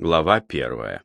Глава 1.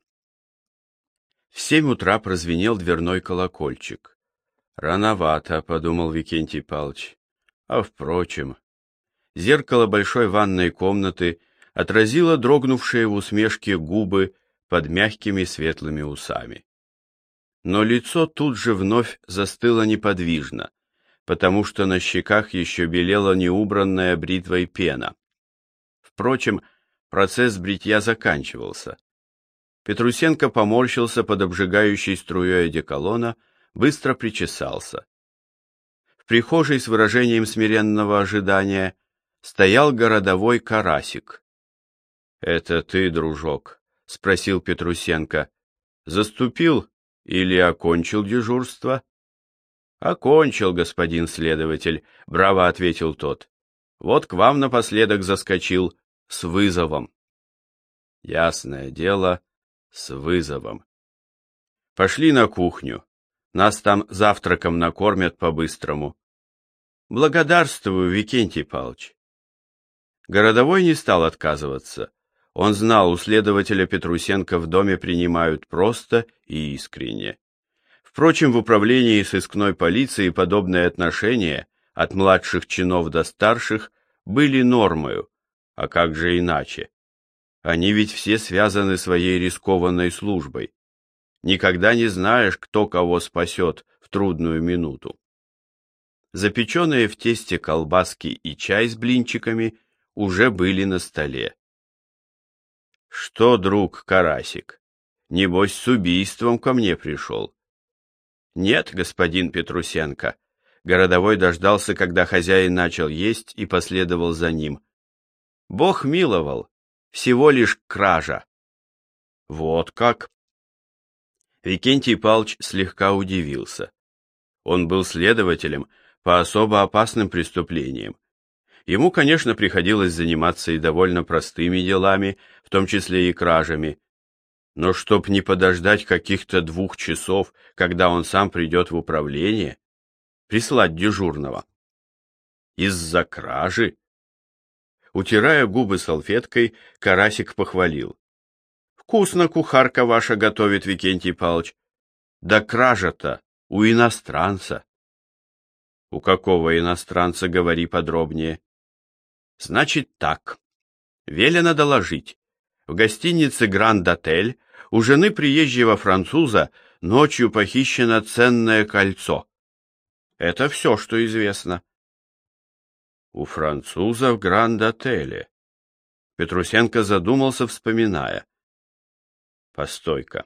В 7 утра прозвенел дверной колокольчик. «Рановато», — подумал Викентий Павлович. А впрочем, зеркало большой ванной комнаты отразило дрогнувшие в усмешке губы под мягкими светлыми усами. Но лицо тут же вновь застыло неподвижно, потому что на щеках еще белела неубранная бритвой пена. Впрочем, процесс бритья заканчивался. Петрусенко поморщился под обжигающей струей одеколона, быстро причесался. В прихожей с выражением смиренного ожидания стоял городовой Карасик. — Это ты, дружок? — спросил Петрусенко. — Заступил или окончил дежурство? — Окончил, господин следователь, — браво ответил тот. — Вот к вам напоследок заскочил с вызовом. — Ясное дело, с вызовом. Пошли на кухню. Нас там завтраком накормят по-быстрому. Благодарствую, Викентий Павлович. Городовой не стал отказываться. Он знал, у следователя Петрусенко в доме принимают просто и искренне. Впрочем, в управлении сыскной полиции подобные отношения, от младших чинов до старших, были нормою, а как же иначе? Они ведь все связаны своей рискованной службой. Никогда не знаешь, кто кого спасет в трудную минуту. Запеченные в тесте колбаски и чай с блинчиками уже были на столе. Что, друг Карасик, небось с убийством ко мне пришел? Нет, господин Петрусенко. Городовой дождался, когда хозяин начал есть, и последовал за ним. Бог миловал, всего лишь кража. Вот как? Викентий Павлович слегка удивился. Он был следователем по особо опасным преступлениям. Ему, конечно, приходилось заниматься и довольно простыми делами, в том числе и кражами. Но чтоб не подождать каких-то 2 часов, когда он сам придет в управление, прислать дежурного. Из-за кражи? Утирая губы салфеткой, Карасик похвалил. Вкусно кухарка ваша готовит, Викентий Павлович. Да кража-то у иностранца. У какого иностранца, говори подробнее. Значит так. Велено доложить. В гостинице Гранд-Отель у жены приезжего француза ночью похищено ценное кольцо. Это все, что известно. У француза в Гранд-Отеле. Петрусенко задумался, вспоминая. Постой-ка.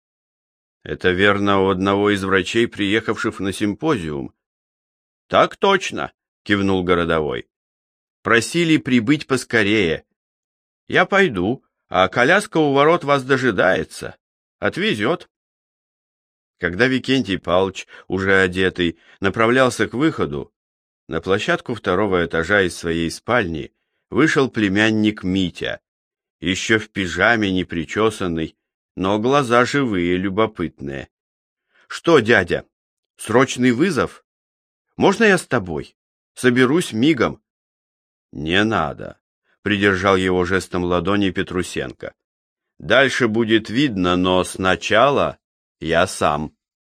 Это верно у одного из врачей, приехавших на симпозиум? Так точно, кивнул городовой. Просили прибыть поскорее. Я пойду, а коляска у ворот вас дожидается. Отвезет. Когда Викентий Павлович, уже одетый, направлялся к выходу, на площадку 2-го этажа из своей спальни вышел племянник Митя, еще в пижаме, непричесанный, но глаза живые, любопытные. — Что, дядя, срочный вызов? Можно я с тобой? Соберусь мигом. — Не надо, — придержал его жестом ладони Петрусенко. — Дальше будет видно, но сначала я сам.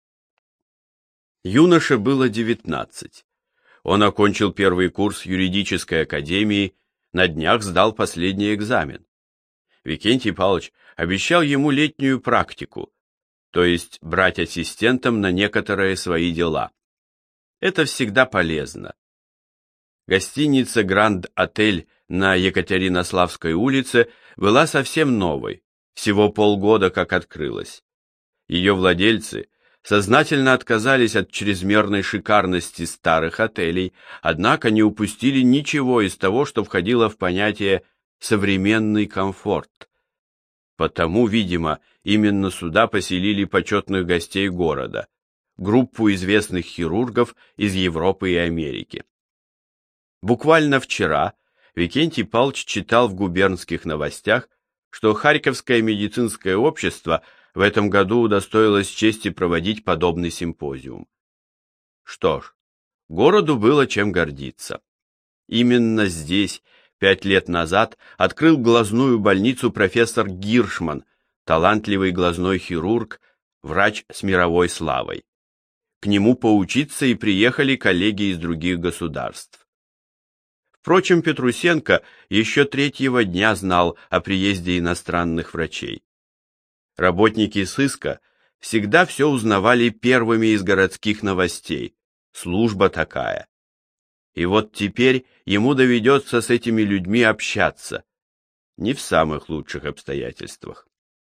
Юноше было 19. Он окончил 1-й курс юридической академии, на днях сдал последний экзамен. Викентий Павлович обещал ему летнюю практику, то есть брать ассистентом на некоторые свои дела. Это всегда полезно. Гостиница Гранд-Отель на Екатеринославской улице была совсем новой, всего полгода как открылась. Ее владельцы сознательно отказались от чрезмерной шикарности старых отелей, однако не упустили ничего из того, что входило в понятие «современный комфорт». Потому, видимо, именно сюда поселили почетных гостей города, группу известных хирургов из Европы и Америки. Буквально вчера Викентий Павлович читал в губернских новостях, что Харьковское медицинское общество в этом году удостоилось чести проводить подобный симпозиум. Что ж, городу было чем гордиться. Именно здесь, 5 лет назад открыл глазную больницу профессор Гиршман, талантливый глазной хирург, врач с мировой славой. К нему поучиться и приехали коллеги из других государств. Впрочем, Петрусенко еще третьего дня знал о приезде иностранных врачей. Работники сыска всегда все узнавали первыми из городских новостей. Служба такая. И вот теперь ему доведется с этими людьми общаться. Не в самых лучших обстоятельствах.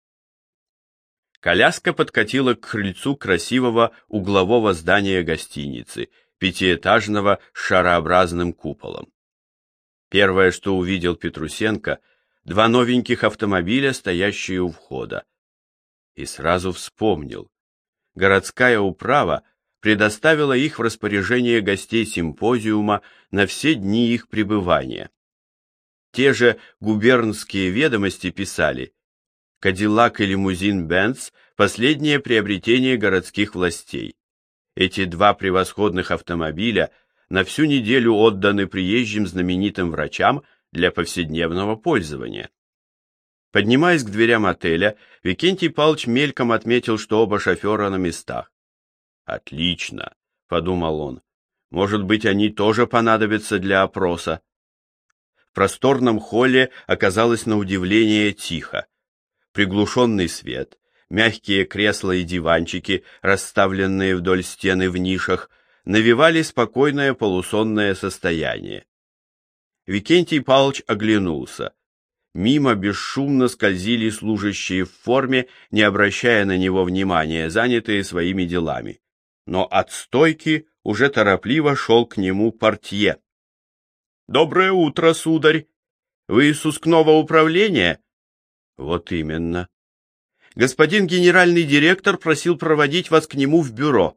Коляска подкатила к крыльцу красивого углового здания гостиницы, пятиэтажного с шарообразным куполом. Первое, что увидел Петрусенко, два новеньких автомобиля, стоящие у входа. И сразу вспомнил. Городская управа предоставила их в распоряжение гостей симпозиума на все дни их пребывания. Те же губернские ведомости писали: «Кадиллак и лимузин Бенц – последнее приобретение городских властей. Эти два превосходных автомобиля на всю неделю отданы приезжим знаменитым врачам для повседневного пользования». Поднимаясь к дверям отеля, Викентий Павлович мельком отметил, что оба шофера на местах. «Отлично», — подумал он, — «может быть, они тоже понадобятся для опроса». В просторном холле оказалось на удивление тихо. Приглушенный свет, мягкие кресла и диванчики, расставленные вдоль стены в нишах, навевали спокойное полусонное состояние. Викентий Павлович оглянулся. Мимо бесшумно скользили служащие в форме, не обращая на него внимания, занятые своими делами. Но от стойки уже торопливо шел к нему портье. «Доброе утро, сударь! Вы из сыскного управления?» «Вот именно. Господин генеральный директор просил проводить вас к нему в бюро».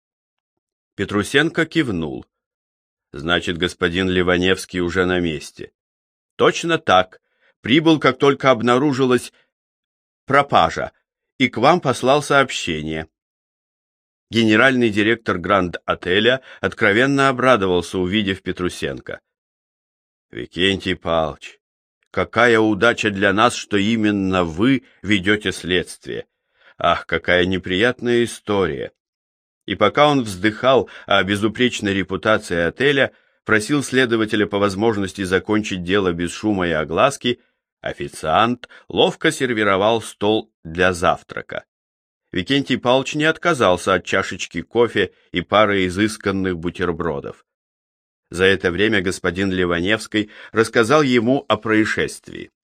Петрусенко кивнул. «Значит, господин Ливаневский уже на месте». «Точно так. Прибыл, как только обнаружилась пропажа, и к вам послал сообщение». Генеральный директор Гранд-отеля откровенно обрадовался, увидев Петрусенко. «Викентий Павлович, какая удача для нас, что именно вы ведете следствие. Ах, какая неприятная история!» И пока он вздыхал о безупречной репутации отеля, просил следователя по возможности закончить дело без шума и огласки, официант ловко сервировал стол для завтрака. Викентий Павлович не отказался от чашечки кофе и пары изысканных бутербродов. За это время господин Ливаневский рассказал ему о происшествии.